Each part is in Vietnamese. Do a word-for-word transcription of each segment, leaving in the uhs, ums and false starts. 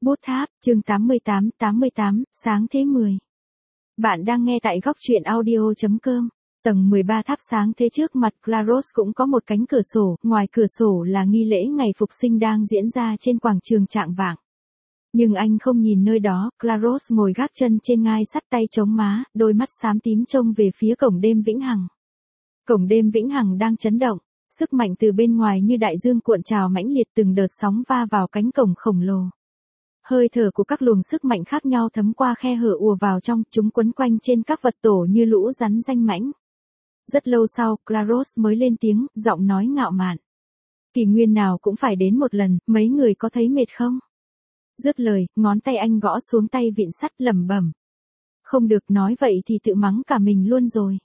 Bút tháp, chương tám mươi tám, tám mươi tám, sáng thế mười. Bạn đang nghe tại góc truyện audio.com. Tầng mười ba tháp sáng thế trước mặt Claros cũng có một cánh cửa sổ, ngoài cửa sổ là nghi lễ ngày phục sinh đang diễn ra trên quảng trường Trạng Vạng. Nhưng anh không nhìn nơi đó, Claros ngồi gác chân trên ngai sắt, tay chống má, đôi mắt xám tím trông về phía cổng đêm vĩnh hằng. Cổng đêm vĩnh hằng đang chấn động, sức mạnh từ bên ngoài như đại dương cuộn trào mãnh liệt, từng đợt sóng va vào cánh cổng khổng lồ. Hơi thở của các luồng sức mạnh khác nhau thấm qua khe hở ùa vào trong, chúng quấn quanh trên các vật tổ như lũ rắn danh mãnh. Rất lâu sau, Claros mới lên tiếng, giọng nói ngạo mạn. Kỷ nguyên nào cũng phải đến một lần, mấy người có thấy mệt không? Dứt lời, ngón tay anh gõ xuống tay vịn sắt, lẩm bẩm. Không được, nói vậy thì tự mắng cả mình luôn rồi.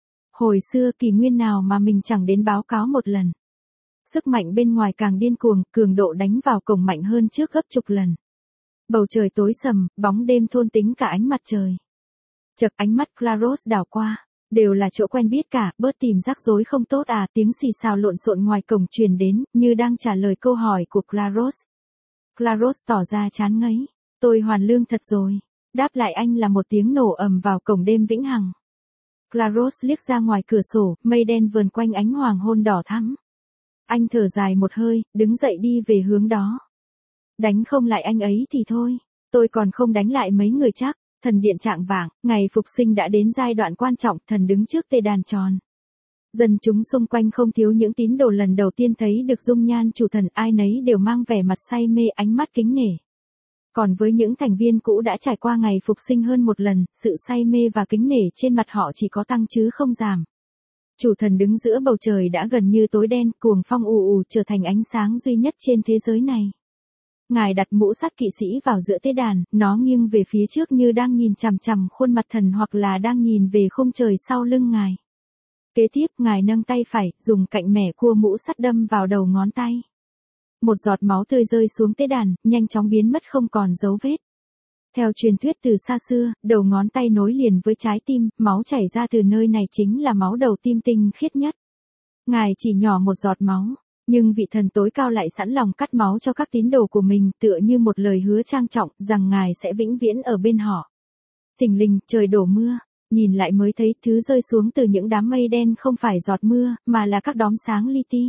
Hồi xưa kỷ nguyên nào mà mình chẳng đến báo cáo một lần. Sức mạnh bên ngoài càng điên cuồng, cường độ đánh vào cổng mạnh hơn trước gấp chục lần. Bầu trời tối sầm, bóng đêm thôn tính cả ánh mặt trời. Chợt ánh mắt Claros đảo qua, đều là chỗ quen biết cả, bớt tìm rắc rối không tốt à, tiếng xì xào lộn xộn ngoài cổng truyền đến, như đang trả lời câu hỏi của Claros. Claros tỏ ra chán ngấy, tôi hoàn lương thật rồi. Đáp lại anh là một tiếng nổ ầm vào cổng đêm vĩnh hằng. Claros liếc ra ngoài cửa sổ, mây đen vờn quanh ánh hoàng hôn đỏ thắm. Anh thở dài một hơi, đứng dậy đi về hướng đó. Đánh không lại anh ấy thì thôi, tôi còn không đánh lại mấy người chắc. Thần điện Trạng Vạng, ngày phục sinh đã đến giai đoạn quan trọng, thần đứng trước tê đàn tròn. Dân chúng xung quanh không thiếu những tín đồ lần đầu tiên thấy được dung nhan chủ thần, ai nấy đều mang vẻ mặt say mê, ánh mắt kính nể. Còn với những thành viên cũ đã trải qua ngày phục sinh hơn một lần, sự say mê và kính nể trên mặt họ chỉ có tăng chứ không giảm. Chủ thần đứng giữa bầu trời đã gần như tối đen, cuồng phong ù ù trở thành ánh sáng duy nhất trên thế giới này. Ngài đặt mũ sắt kỵ sĩ vào giữa tế đàn, nó nghiêng về phía trước như đang nhìn chằm chằm khuôn mặt thần hoặc là đang nhìn về khung trời sau lưng ngài. Kế tiếp, ngài nâng tay phải, dùng cạnh mẻ cua mũ sắt đâm vào đầu ngón tay. Một giọt máu tươi rơi xuống tế đàn, nhanh chóng biến mất không còn dấu vết. Theo truyền thuyết từ xa xưa, đầu ngón tay nối liền với trái tim, máu chảy ra từ nơi này chính là máu đầu tim tinh khiết nhất. Ngài chỉ nhỏ một giọt máu. Nhưng vị thần tối cao lại sẵn lòng cắt máu cho các tín đồ của mình, tựa như một lời hứa trang trọng rằng ngài sẽ vĩnh viễn ở bên họ. Thình lình, trời đổ mưa, nhìn lại mới thấy thứ rơi xuống từ những đám mây đen không phải giọt mưa, mà là các đốm sáng li ti.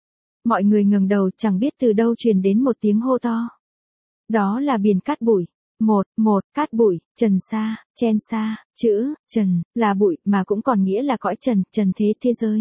Mọi người ngẩng đầu, chẳng biết từ đâu truyền đến một tiếng hô to. Đó là biển cát bụi. Một, một, cát bụi, trần sa, chen sa, chữ, trần, là bụi mà cũng còn nghĩa là cõi trần, trần thế thế giới.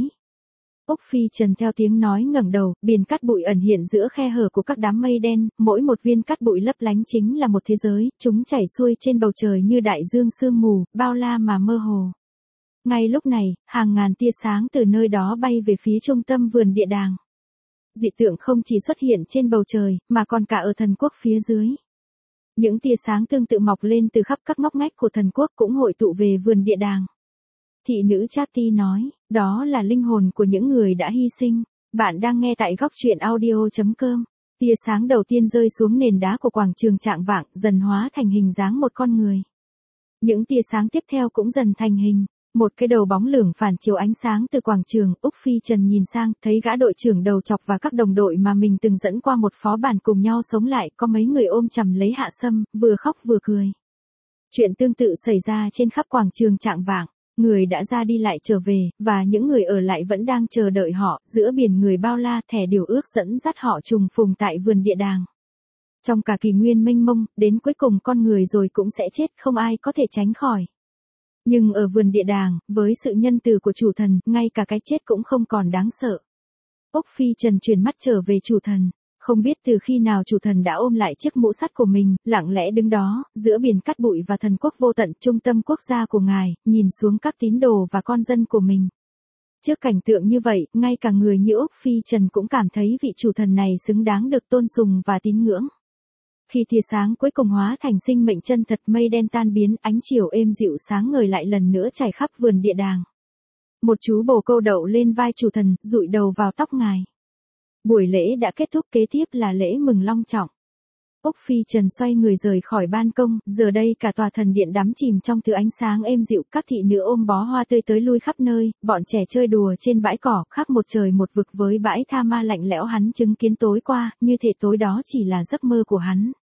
Úc Phi Trần theo tiếng nói ngẩng đầu, biển cát bụi ẩn hiện giữa khe hở của các đám mây đen, mỗi một viên cát bụi lấp lánh chính là một thế giới, chúng chảy xuôi trên bầu trời như đại dương sương mù, bao la mà mơ hồ. Ngay lúc này, hàng ngàn tia sáng từ nơi đó bay về phía trung tâm vườn địa đàng. Dị tượng không chỉ xuất hiện trên bầu trời, mà còn cả ở thần quốc phía dưới. Những tia sáng tương tự mọc lên từ khắp các ngóc ngách của thần quốc cũng hội tụ về vườn địa đàng. Thị nữ Chatti nói, đó là linh hồn của những người đã hy sinh. Bạn đang nghe tại góc truyện audio.com. Tia sáng đầu tiên rơi xuống nền đá của quảng trường Trạng Vạng, dần hóa thành hình dáng một con người. Những tia sáng tiếp theo cũng dần thành hình. Một cái đầu bóng lửng phản chiếu ánh sáng từ quảng trường. Úc Phi Trần nhìn sang, thấy gã đội trưởng đầu chọc và các đồng đội mà mình từng dẫn qua một phó bản cùng nhau sống lại, có mấy người ôm chầm lấy Hạ Sâm, vừa khóc vừa cười. Chuyện tương tự xảy ra trên khắp quảng trường Trạng Vạng. Người đã ra đi lại trở về, và những người ở lại vẫn đang chờ đợi họ, giữa biển người bao la, thẻ điều ước dẫn dắt họ trùng phùng tại vườn địa đàng. Trong cả kỷ nguyên mênh mông, đến cuối cùng con người rồi cũng sẽ chết, không ai có thể tránh khỏi. Nhưng ở vườn địa đàng, với sự nhân từ của chủ thần, ngay cả cái chết cũng không còn đáng sợ. Úc Phi Trần chuyển mắt trở về chủ thần. Không biết từ khi nào chủ thần đã ôm lại chiếc mũ sắt của mình, lặng lẽ đứng đó, giữa biển cát bụi và thần quốc vô tận, trung tâm quốc gia của ngài, nhìn xuống các tín đồ và con dân của mình. Trước cảnh tượng như vậy, ngay cả người như Úc Phi Trần cũng cảm thấy vị chủ thần này xứng đáng được tôn sùng và tín ngưỡng. Khi tia sáng cuối cùng hóa thành sinh mệnh chân thật, mây đen tan biến, ánh chiều êm dịu sáng ngời lại lần nữa trải khắp vườn địa đàng. Một chú bồ câu đậu lên vai chủ thần, dụi đầu vào tóc ngài. Buổi lễ đã kết thúc, kế tiếp là lễ mừng long trọng. Úc Phi Trần xoay người rời khỏi ban công, giờ đây cả tòa thần điện đắm chìm trong thứ ánh sáng êm dịu, các thị nữ ôm bó hoa tươi tới lui khắp nơi, bọn trẻ chơi đùa trên bãi cỏ, khác một trời một vực với bãi tha ma lạnh lẽo hắn chứng kiến tối qua, như thể tối đó chỉ là giấc mơ của hắn.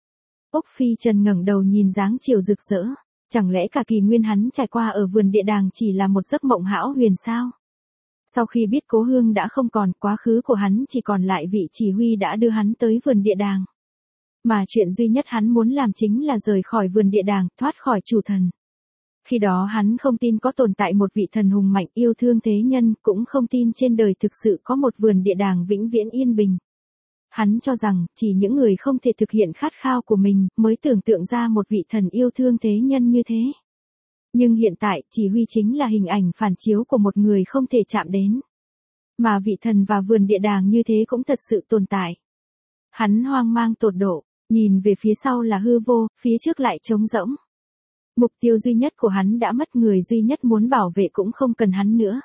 Úc Phi Trần ngẩng đầu nhìn dáng chiều rực rỡ. Chẳng lẽ cả kỷ nguyên hắn trải qua ở vườn địa đàng chỉ là một giấc mộng hão huyền sao? Sau khi biết cố hương đã không còn, quá khứ của hắn chỉ còn lại vị chỉ huy đã đưa hắn tới vườn địa đàng. Mà chuyện duy nhất hắn muốn làm chính là rời khỏi vườn địa đàng, thoát khỏi chủ thần. Khi đó hắn không tin có tồn tại một vị thần hùng mạnh yêu thương thế nhân, cũng không tin trên đời thực sự có một vườn địa đàng vĩnh viễn yên bình. Hắn cho rằng, chỉ những người không thể thực hiện khát khao của mình, mới tưởng tượng ra một vị thần yêu thương thế nhân như thế. Nhưng hiện tại, chỉ huy chính là hình ảnh phản chiếu của một người không thể chạm đến. Mà vị thần và vườn địa đàng như thế cũng thật sự tồn tại. Hắn hoang mang tột độ, nhìn về phía sau là hư vô, phía trước lại trống rỗng. Mục tiêu duy nhất của hắn đã mất, người duy nhất muốn bảo vệ cũng không cần hắn nữa.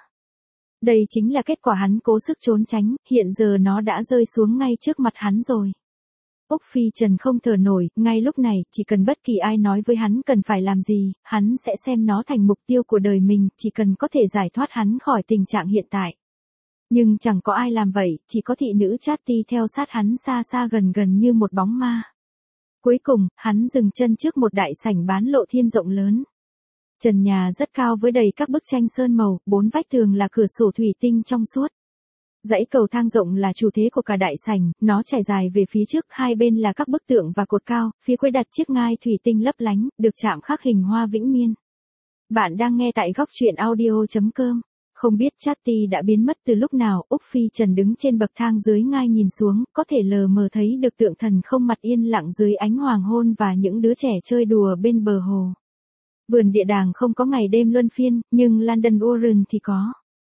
Đây chính là kết quả hắn cố sức trốn tránh, hiện giờ nó đã rơi xuống ngay trước mặt hắn rồi. Úc Phi Trần không thở nổi, ngay lúc này, chỉ cần bất kỳ ai nói với hắn cần phải làm gì, hắn sẽ xem nó thành mục tiêu của đời mình, chỉ cần có thể giải thoát hắn khỏi tình trạng hiện tại. Nhưng chẳng có ai làm vậy, chỉ có thị nữ Chatti theo sát hắn xa xa gần gần như một bóng ma. Cuối cùng, hắn dừng chân trước một đại sảnh bán lộ thiên rộng lớn. Trần nhà rất cao với đầy các bức tranh sơn màu, bốn vách tường là cửa sổ thủy tinh trong suốt. Dãy cầu thang rộng là chủ thế của cả đại sảnh, nó trải dài về phía trước, hai bên là các bức tượng và cột cao, phía cuối đặt chiếc ngai thủy tinh lấp lánh, được chạm khắc hình hoa vĩnh miên. Bạn đang nghe tại góc truyện audio chấm com. Không biết Chatti đã biến mất từ lúc nào, Úc Phi Trần đứng trên bậc thang dưới ngai nhìn xuống, có thể lờ mờ thấy được tượng thần không mặt yên lặng dưới ánh hoàng hôn và những đứa trẻ chơi đùa bên bờ hồ. Vườn địa đàng không có ngày đêm luân phiên, nhưng London Warren thì có.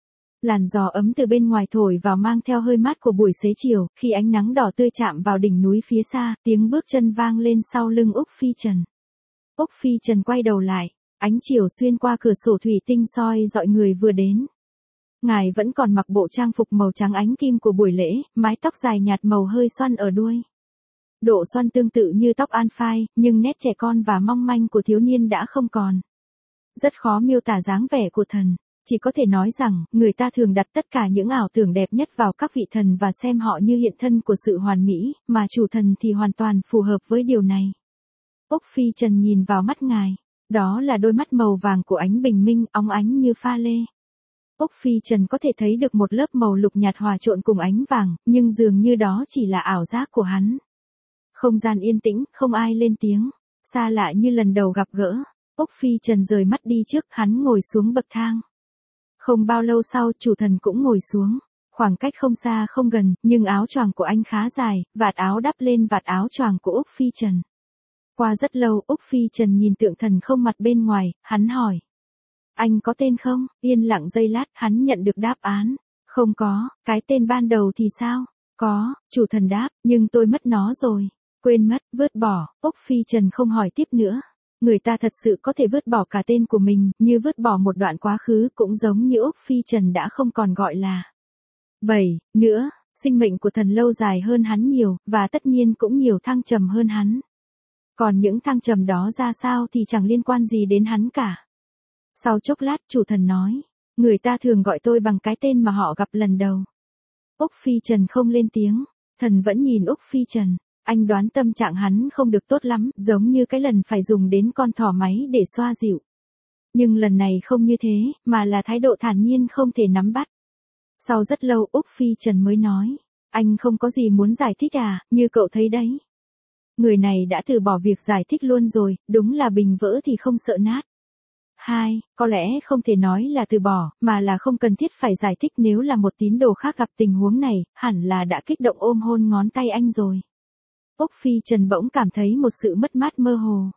Làn gió ấm từ bên ngoài thổi vào mang theo hơi mát của buổi xế chiều, khi ánh nắng đỏ tươi chạm vào đỉnh núi phía xa, tiếng bước chân vang lên sau lưng Úc Phi Trần. Úc Phi Trần quay đầu lại, ánh chiều xuyên qua cửa sổ thủy tinh soi dọi người vừa đến. Ngài vẫn còn mặc bộ trang phục màu trắng ánh kim của buổi lễ, mái tóc dài nhạt màu hơi xoăn ở đuôi. Độ xoăn tương tự như tóc An Phai, nhưng nét trẻ con và mong manh của thiếu niên đã không còn. Rất khó miêu tả dáng vẻ của thần. Chỉ có thể nói rằng, người ta thường đặt tất cả những ảo tưởng đẹp nhất vào các vị thần và xem họ như hiện thân của sự hoàn mỹ, mà chủ thần thì hoàn toàn phù hợp với điều này. Úc Phi Trần nhìn vào mắt ngài. Đó là đôi mắt màu vàng của ánh bình minh, óng ánh như pha lê. Úc Phi Trần có thể thấy được một lớp màu lục nhạt hòa trộn cùng ánh vàng, nhưng dường như đó chỉ là ảo giác của hắn. Không gian yên tĩnh, không ai lên tiếng, xa lạ như lần đầu gặp gỡ. Úc Phi Trần rời mắt đi trước, hắn ngồi xuống bậc thang. Không bao lâu sau, chủ thần cũng ngồi xuống. Khoảng cách không xa không gần, nhưng áo choàng của anh khá dài, vạt áo đắp lên vạt áo choàng của Úc Phi Trần. Qua rất lâu, Úc Phi Trần nhìn tượng thần không mặt bên ngoài, hắn hỏi. Anh có tên không? Yên lặng giây lát, hắn nhận được đáp án. Không có, cái tên ban đầu thì sao? Có, chủ thần đáp, nhưng tôi mất nó rồi. Quên mất, vứt bỏ. Úc Phi Trần không hỏi tiếp nữa. Người ta thật sự có thể vứt bỏ cả tên của mình, như vứt bỏ một đoạn quá khứ, cũng giống như Úc Phi Trần đã không còn gọi là. bảy. Nữa, sinh mệnh của thần lâu dài hơn hắn nhiều, và tất nhiên cũng nhiều thăng trầm hơn hắn. Còn những thăng trầm đó ra sao thì chẳng liên quan gì đến hắn cả. Sau chốc lát, chủ thần nói, người ta thường gọi tôi bằng cái tên mà họ gặp lần đầu. Úc Phi Trần không lên tiếng, thần vẫn nhìn Úc Phi Trần. Anh đoán tâm trạng hắn không được tốt lắm, giống như cái lần phải dùng đến con thỏ máy để xoa dịu. Nhưng lần này không như thế, mà là thái độ thản nhiên không thể nắm bắt. Sau rất lâu, Úc Phi Trần mới nói, anh không có gì muốn giải thích à, như cậu thấy đấy. Người này đã từ bỏ việc giải thích luôn rồi, đúng là bình vỡ thì không sợ nát. Hai, có lẽ không thể nói là từ bỏ, mà là không cần thiết phải giải thích. Nếu là một tín đồ khác gặp tình huống này, hẳn là đã kích động ôm hôn ngón tay anh rồi. Úc Phi Trần bỗng cảm thấy một sự mất mát mơ hồ.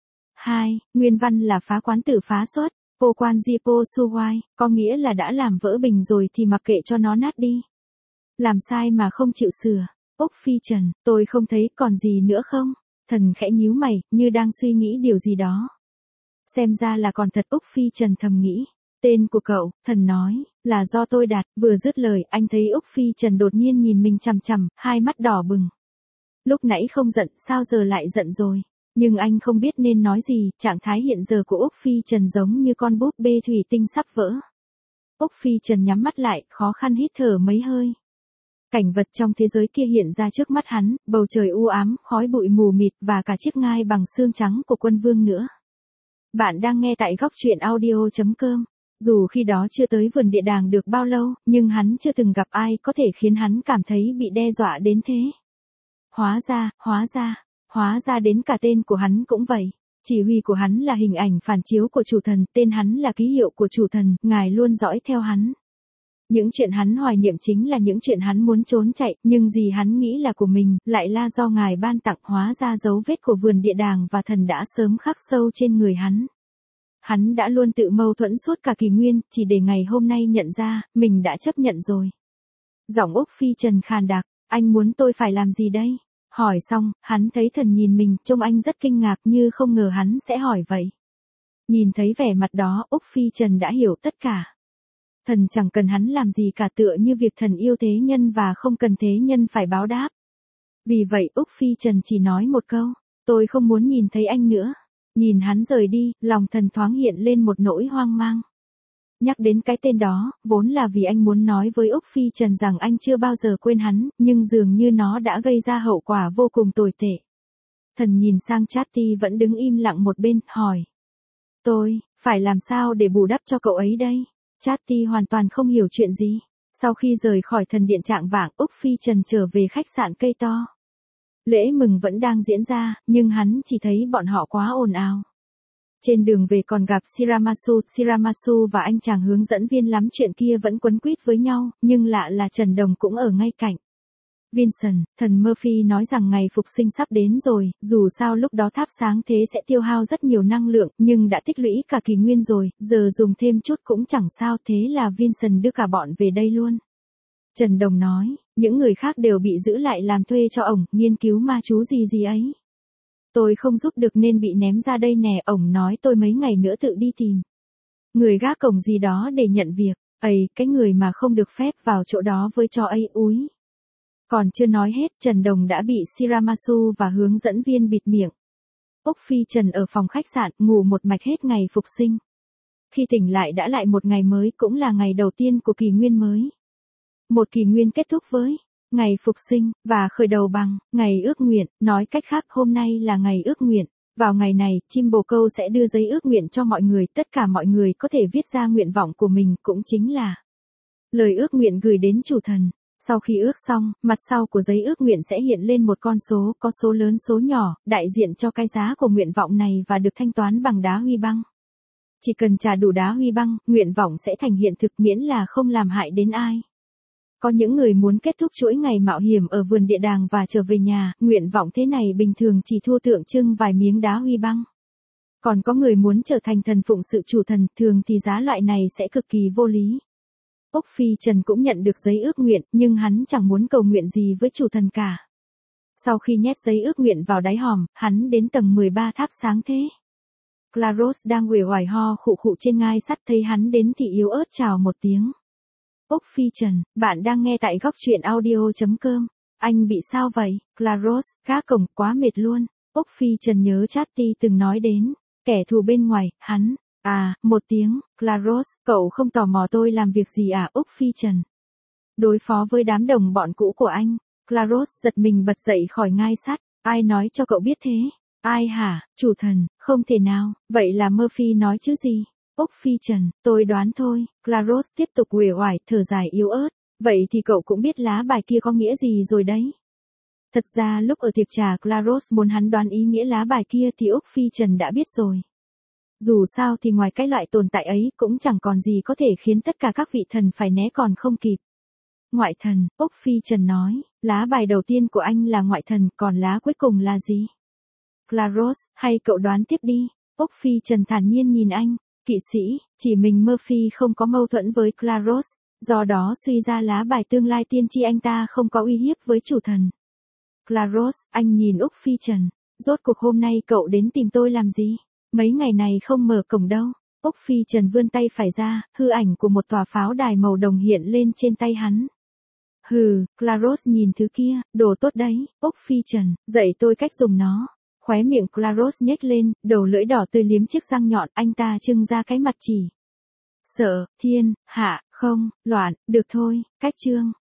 Hai, nguyên văn là phá quán tử phá xuất, po quan di po suwai, có nghĩa là đã làm vỡ bình rồi thì mặc kệ cho nó nát đi. Làm sai mà không chịu sửa. Úc Phi Trần, tôi không thấy còn gì nữa không? Thần khẽ nhíu mày, như đang suy nghĩ điều gì đó. Xem ra là còn thật. Úc Phi Trần thầm nghĩ. Tên của cậu, thần nói, là do tôi đặt. Vừa dứt lời, anh thấy Úc Phi Trần đột nhiên nhìn mình chằm chằm, hai mắt đỏ bừng. Lúc nãy không giận, sao giờ lại giận rồi? Nhưng anh không biết nên nói gì, trạng thái hiện giờ của Úc Phi Trần giống như con búp bê thủy tinh sắp vỡ. Úc Phi Trần nhắm mắt lại, khó khăn hít thở mấy hơi. Cảnh vật trong thế giới kia hiện ra trước mắt hắn, bầu trời u ám, khói bụi mù mịt và cả chiếc ngai bằng xương trắng của quân vương nữa. Bạn đang nghe tại góc truyện audio chấm com. Dù khi đó chưa tới vườn địa đàng được bao lâu, nhưng hắn chưa từng gặp ai có thể khiến hắn cảm thấy bị đe dọa đến thế. Hóa ra, hóa ra, hóa ra đến cả tên của hắn cũng vậy. Chỉ huy của hắn là hình ảnh phản chiếu của chủ thần, tên hắn là ký hiệu của chủ thần, ngài luôn dõi theo hắn. Những chuyện hắn hoài niệm chính là những chuyện hắn muốn trốn chạy, nhưng gì hắn nghĩ là của mình, lại là do ngài ban tặng. Hóa ra dấu vết của vườn địa đàng và thần đã sớm khắc sâu trên người hắn. Hắn đã luôn tự mâu thuẫn suốt cả kỷ nguyên, chỉ để ngày hôm nay nhận ra, mình đã chấp nhận rồi. Giọng Úc Phi Trần khàn đặc, anh muốn tôi phải làm gì đây? Hỏi xong, hắn thấy thần nhìn mình, trông anh rất kinh ngạc như không ngờ hắn sẽ hỏi vậy. Nhìn thấy vẻ mặt đó, Úc Phi Trần đã hiểu tất cả. Thần chẳng cần hắn làm gì cả, tựa như việc thần yêu thế nhân và không cần thế nhân phải báo đáp. Vì vậy Úc Phi Trần chỉ nói một câu, tôi không muốn nhìn thấy anh nữa. Nhìn hắn rời đi, lòng thần thoáng hiện lên một nỗi hoang mang. Nhắc đến cái tên đó, vốn là vì anh muốn nói với Úc Phi Trần rằng anh chưa bao giờ quên hắn, nhưng dường như nó đã gây ra hậu quả vô cùng tồi tệ. Thần nhìn sang Chatty vẫn đứng im lặng một bên, hỏi. Tôi, phải làm sao để bù đắp cho cậu ấy đây? Chatty hoàn toàn không hiểu chuyện gì. Sau khi rời khỏi thần điện trạng vạng, Úc Phi Trần trở về khách sạn cây to. Lễ mừng vẫn đang diễn ra, nhưng hắn chỉ thấy bọn họ quá ồn ào. Trên đường về còn gặp Shiramasu, Shiramasu và anh chàng hướng dẫn viên lắm chuyện kia vẫn quấn quýt với nhau, nhưng lạ là Trần Đồng cũng ở ngay cạnh. Vincent, thần Murphy nói rằng ngày phục sinh sắp đến rồi, dù sao lúc đó thắp sáng thế sẽ tiêu hao rất nhiều năng lượng, nhưng đã tích lũy cả kỷ nguyên rồi, giờ dùng thêm chút cũng chẳng sao, thế là Vincent đưa cả bọn về đây luôn. Trần Đồng nói, những người khác đều bị giữ lại làm thuê cho ổng, nghiên cứu ma chú gì gì ấy. Tôi không giúp được nên bị ném ra đây nè, ổng nói tôi mấy ngày nữa tự đi tìm người gác cổng gì đó để nhận việc. Ây, cái người mà không được phép vào chỗ đó với cho ấy úi. Còn chưa nói hết, Trần Đồng đã bị Shiramasu và hướng dẫn viên bịt miệng. Úc Phi Trần ở phòng khách sạn, ngủ một mạch hết ngày phục sinh. Khi tỉnh lại đã lại một ngày mới, cũng là ngày đầu tiên của kỷ nguyên mới. Một kỷ nguyên kết thúc với ngày phục sinh, và khởi đầu bằng ngày ước nguyện, nói cách khác hôm nay là ngày ước nguyện. Vào ngày này, chim bồ câu sẽ đưa giấy ước nguyện cho mọi người, tất cả mọi người có thể viết ra nguyện vọng của mình, cũng chính là lời ước nguyện gửi đến chủ thần. Sau khi ước xong, mặt sau của giấy ước nguyện sẽ hiện lên một con số, có số lớn số nhỏ, đại diện cho cái giá của nguyện vọng này và được thanh toán bằng đá huy băng. Chỉ cần trả đủ đá huy băng, nguyện vọng sẽ thành hiện thực miễn là không làm hại đến ai. Có những người muốn kết thúc chuỗi ngày mạo hiểm ở vườn địa đàng và trở về nhà, nguyện vọng thế này bình thường chỉ thua tượng trưng vài miếng đá huy băng. Còn có người muốn trở thành thần phụng sự chủ thần, thường thì giá loại này sẽ cực kỳ vô lý. Úc Phi Trần cũng nhận được giấy ước nguyện, nhưng hắn chẳng muốn cầu nguyện gì với chủ thần cả. Sau khi nhét giấy ước nguyện vào đáy hòm, hắn đến tầng mười ba tháp sáng thế. Claros đang uể oải ho khụ khụ trên ngai sắt, thấy hắn đến thì yếu ớt chào một tiếng. Úc Phi Trần, bạn đang nghe tại góc truyện audio chấm com. Anh bị sao vậy? Claros, gác cổng, quá mệt luôn. Úc Phi Trần nhớ Chatty từng nói đến kẻ thù bên ngoài, hắn. À, một tiếng, Claros, cậu không tò mò tôi làm việc gì à? Úc Phi Trần. Đối phó với đám đồng bọn cũ của anh. Claros giật mình bật dậy khỏi ngai sắt. Ai nói cho cậu biết thế? Ai hả? Chủ thần, không thể nào. Vậy là Murphy nói chứ gì? Úc Phi Trần, tôi đoán thôi. Claros tiếp tục uể oải, thở dài yếu ớt. Vậy thì cậu cũng biết lá bài kia có nghĩa gì rồi đấy. Thật ra lúc ở tiệc trà Claros muốn hắn đoán ý nghĩa lá bài kia thì Úc Phi Trần đã biết rồi. Dù sao thì ngoài cái loại tồn tại ấy cũng chẳng còn gì có thể khiến tất cả các vị thần phải né còn không kịp. Ngoại thần, Úc Phi Trần nói, lá bài đầu tiên của anh là ngoại thần, còn lá cuối cùng là gì? Claros, hay cậu đoán tiếp đi. Úc Phi Trần thản nhiên nhìn anh. Kỵ sĩ, chỉ mình Murphy không có mâu thuẫn với Claros, do đó suy ra lá bài tương lai tiên tri anh ta không có uy hiếp với chủ thần. Claros, anh nhìn Úc Phi Trần, rốt cuộc hôm nay cậu đến tìm tôi làm gì? Mấy ngày này không mở cổng đâu. Úc Phi Trần vươn tay phải ra, hư ảnh của một tòa pháo đài màu đồng hiện lên trên tay hắn. Hừ, Claros nhìn thứ kia, đồ tốt đấy. Úc Phi Trần, dạy tôi cách dùng nó. Khóe miệng Claros nhếch lên, đầu lưỡi đỏ tươi liếm chiếc răng nhọn, anh ta trưng ra cái mặt chỉ. Sợ, thiên, hạ, không, loạn, được thôi, cách chương.